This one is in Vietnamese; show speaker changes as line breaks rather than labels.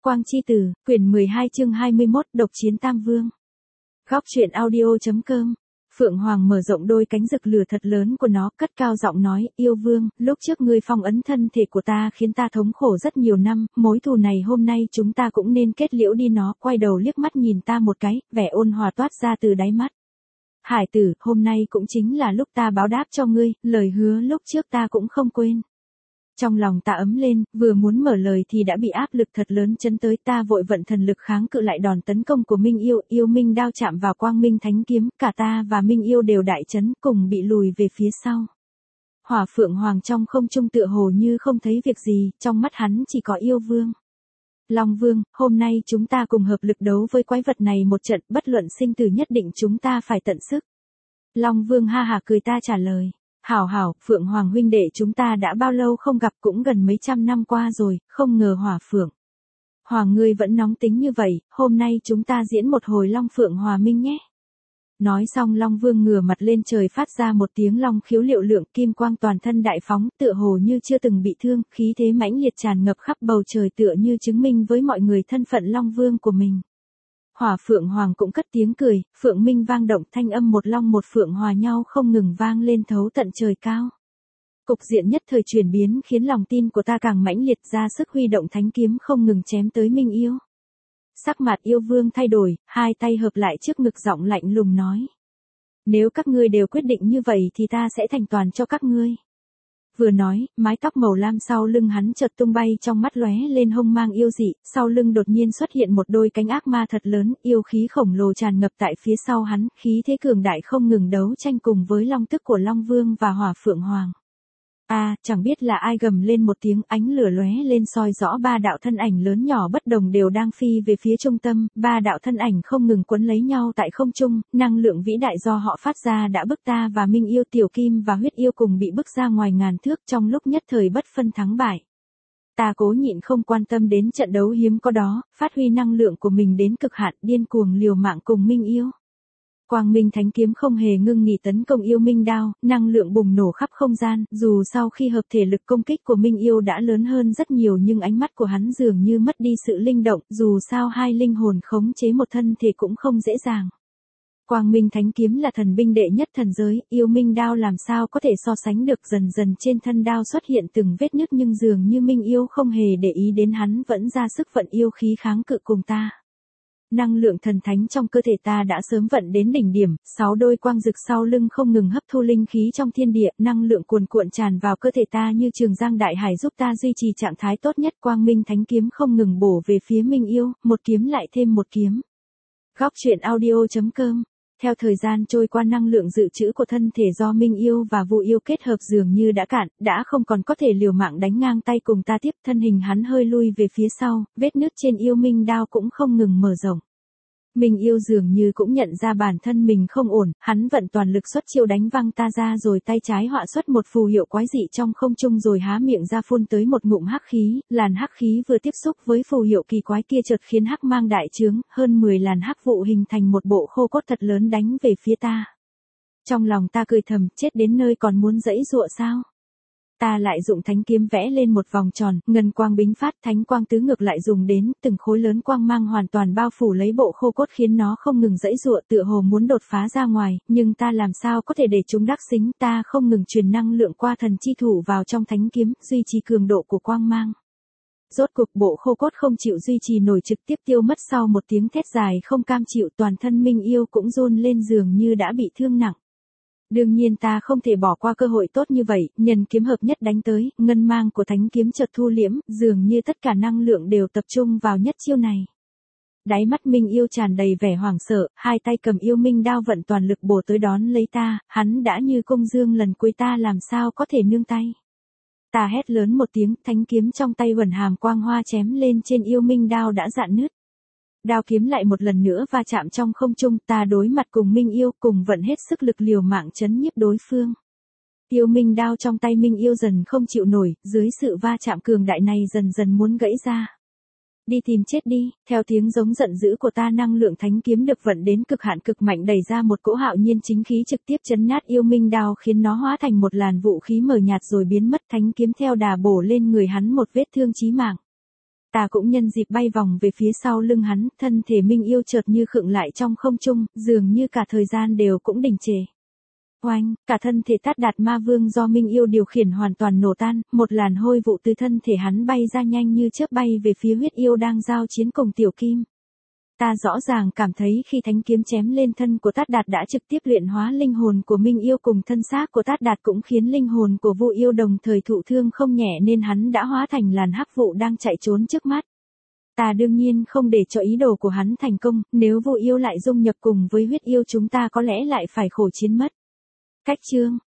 Quang chi tử, quyển 12 chương 21, độc chiến Tam Vương. Góc truyện audio.com. Phượng Hoàng mở rộng đôi cánh rực lửa thật lớn của nó, cất cao giọng nói, yêu vương, lúc trước ngươi phong ấn thân thể của ta khiến ta thống khổ rất nhiều năm, mối thù này hôm nay chúng ta cũng nên kết liễu đi. Nó quay đầu liếc mắt nhìn ta một cái, vẻ ôn hòa toát ra từ đáy mắt. Hải tử, hôm nay cũng chính là lúc ta báo đáp cho ngươi, lời hứa lúc trước ta cũng không quên. Trong lòng ta ấm lên, vừa muốn mở lời thì đã bị áp lực thật lớn chấn tới, ta vội vận thần lực kháng cự lại đòn tấn công của Minh Yêu, yêu minh đao chạm vào quang minh thánh kiếm, cả ta và Minh Yêu đều đại chấn cùng bị lùi về phía sau. Hỏa Phượng Hoàng trong không trung tựa hồ như không thấy việc gì, trong mắt hắn chỉ có yêu vương. Long Vương, hôm nay chúng ta cùng hợp lực đấu với quái vật này một trận, bất luận sinh tử nhất định chúng ta phải tận sức. Long Vương ha hả cười ta trả lời. Hảo, Phượng Hoàng huynh đệ chúng ta đã bao lâu không gặp, cũng gần mấy trăm năm qua rồi, không ngờ Hỏa Phượng Hoàng ngươi vẫn nóng tính như vậy, hôm nay chúng ta diễn một hồi Long Phượng Hòa Minh nhé. Nói xong Long Vương ngửa mặt lên trời phát ra một tiếng long khiếu liệu lượng, kim quang toàn thân đại phóng, tựa hồ như chưa từng bị thương, khí thế mãnh liệt tràn ngập khắp bầu trời tựa như chứng minh với mọi người thân phận Long Vương của mình. Hỏa Phượng Hoàng cũng cất tiếng cười, Phượng Minh vang động, thanh âm một long một phượng hòa nhau không ngừng vang lên thấu tận trời cao. Cục diện nhất thời chuyển biến khiến lòng tin của ta càng mãnh liệt, ra sức huy động thánh kiếm không ngừng chém tới Minh Yêu. Sắc mặt yêu vương thay đổi, hai tay hợp lại trước ngực giọng lạnh lùng nói. Nếu các ngươi đều quyết định như vậy thì ta sẽ thành toàn cho các ngươi. Vừa nói, mái tóc màu lam sau lưng hắn chợt tung bay, trong mắt lóe lên hông mang yêu dị, sau lưng đột nhiên xuất hiện một đôi cánh ác ma thật lớn, yêu khí khổng lồ tràn ngập tại phía sau hắn, khí thế cường đại không ngừng đấu tranh cùng với long tức của Long Vương và Hỏa Phượng Hoàng. Chẳng biết là ai gầm lên một tiếng, ánh lửa lóe lên soi rõ ba đạo thân ảnh lớn nhỏ bất đồng đều đang phi về phía trung tâm, ba đạo thân ảnh không ngừng quấn lấy nhau tại không trung, năng lượng vĩ đại do họ phát ra đã bức ta và Minh Yêu, Tiểu Kim và Huyết Yêu cùng bị bức ra ngoài ngàn thước, trong lúc nhất thời bất phân thắng bại. Ta cố nhịn không quan tâm đến trận đấu hiếm có đó, phát huy năng lượng của mình đến cực hạn, điên cuồng liều mạng cùng Minh Yêu. Quang Minh Thánh Kiếm không hề ngưng nghỉ tấn công yêu minh đao, năng lượng bùng nổ khắp không gian, dù sau khi hợp thể lực công kích của Minh Yêu đã lớn hơn rất nhiều nhưng ánh mắt của hắn dường như mất đi sự linh động, dù sao hai linh hồn khống chế một thân thể cũng không dễ dàng. Quang Minh Thánh Kiếm là thần binh đệ nhất thần giới, yêu minh đao làm sao có thể so sánh được, dần dần trên thân đao xuất hiện từng vết nứt nhưng dường như Minh Yêu không hề để ý đến hắn, vẫn ra sức vận yêu khí kháng cự cùng ta. Năng lượng thần thánh trong cơ thể ta đã sớm vận đến đỉnh điểm, 6 đôi quang rực sau lưng không ngừng hấp thu linh khí trong thiên địa, năng lượng cuồn cuộn tràn vào cơ thể ta như trường giang đại hải giúp ta duy trì trạng thái tốt nhất. Quang Minh Thánh Kiếm không ngừng bổ về phía Minh Yêu, một kiếm lại thêm một kiếm. Góc truyện audio.com. Theo thời gian trôi qua, năng lượng dự trữ của thân thể do Minh Yêu và Vu Yêu kết hợp dường như đã cạn, đã không còn có thể liều mạng đánh ngang tay cùng ta tiếp, thân hình hắn hơi lui về phía sau, vết nứt trên yêu minh đao cũng không ngừng mở rộng. Minh Yêu dường như cũng nhận ra bản thân mình không ổn, hắn vận toàn lực xuất chiêu đánh văng ta ra rồi tay trái họa xuất một phù hiệu quái dị trong không trung rồi há miệng ra phun tới một ngụm hắc khí, làn hắc khí vừa tiếp xúc với phù hiệu kỳ quái kia chợt khiến hắc mang đại trướng, hơn 10 làn hắc vụ hình thành một bộ khô cốt thật lớn đánh về phía ta. Trong lòng ta cười thầm, chết đến nơi còn muốn giãy giụa sao? Ta lại dụng thánh kiếm vẽ lên một vòng tròn, ngân quang bính phát, thánh quang tứ ngược lại dùng đến, từng khối lớn quang mang hoàn toàn bao phủ lấy bộ khô cốt khiến nó không ngừng giãy giụa tựa hồ muốn đột phá ra ngoài, nhưng ta làm sao có thể để chúng đắc xính, ta không ngừng truyền năng lượng qua thần chi thủ vào trong thánh kiếm, duy trì cường độ của quang mang. Rốt cuộc bộ khô cốt không chịu duy trì nổi trực tiếp tiêu mất, sau một tiếng thét dài không cam chịu, toàn thân Minh Yêu cũng run lên dường như đã bị thương nặng. Đương nhiên ta không thể bỏ qua cơ hội tốt như vậy, nhân kiếm hợp nhất đánh tới, ngân mang của thánh kiếm chợt thu liễm, dường như tất cả năng lượng đều tập trung vào nhất chiêu này. Đáy mắt Minh Yêu tràn đầy vẻ hoảng sợ, hai tay cầm yêu minh đao vận toàn lực bổ tới đón lấy ta, hắn đã như công dương lần cuối, ta làm sao có thể nương tay. Ta hét lớn một tiếng, thánh kiếm trong tay huẩn hàm quang hoa chém lên trên yêu minh đao đã rạn nứt. Đao kiếm lại một lần nữa va chạm trong không trung, ta đối mặt cùng Minh Yêu, cùng vận hết sức lực liều mạng chấn nhiếp đối phương. Yêu minh đao trong tay Minh Yêu dần không chịu nổi, dưới sự va chạm cường đại này dần dần muốn gãy ra. Đi tìm chết đi, theo tiếng giống giận dữ của ta, năng lượng thánh kiếm được vận đến cực hạn cực mạnh đẩy ra một cỗ hạo nhiên chính khí trực tiếp chấn nát yêu minh đao khiến nó hóa thành một làn vũ khí mờ nhạt rồi biến mất, thánh kiếm theo đà bổ lên người hắn một vết thương chí mạng. Ta cũng nhân dịp bay vòng về phía sau lưng hắn, thân thể Minh Yêu chợt như khựng lại trong không trung, dường như cả thời gian đều cũng đình trệ. Oanh, cả thân thể Tát Đạt Ma Vương do Minh Yêu điều khiển hoàn toàn nổ tan, một làn hôi vụ từ thân thể hắn bay ra nhanh như chớp bay về phía huyết yêu đang giao chiến cùng Tiểu Kim. Ta rõ ràng cảm thấy khi thánh kiếm chém lên thân của Tát Đạt đã trực tiếp luyện hóa linh hồn của Minh Yêu cùng thân xác của Tát Đạt cũng khiến linh hồn của Vu Yêu đồng thời thụ thương không nhẹ nên hắn đã hóa thành làn hắc vụ đang chạy trốn trước mắt. Ta đương nhiên không để cho ý đồ của hắn thành công, nếu Vu Yêu lại dung nhập cùng với huyết yêu chúng ta có lẽ lại phải khổ chiến mất. Cách chương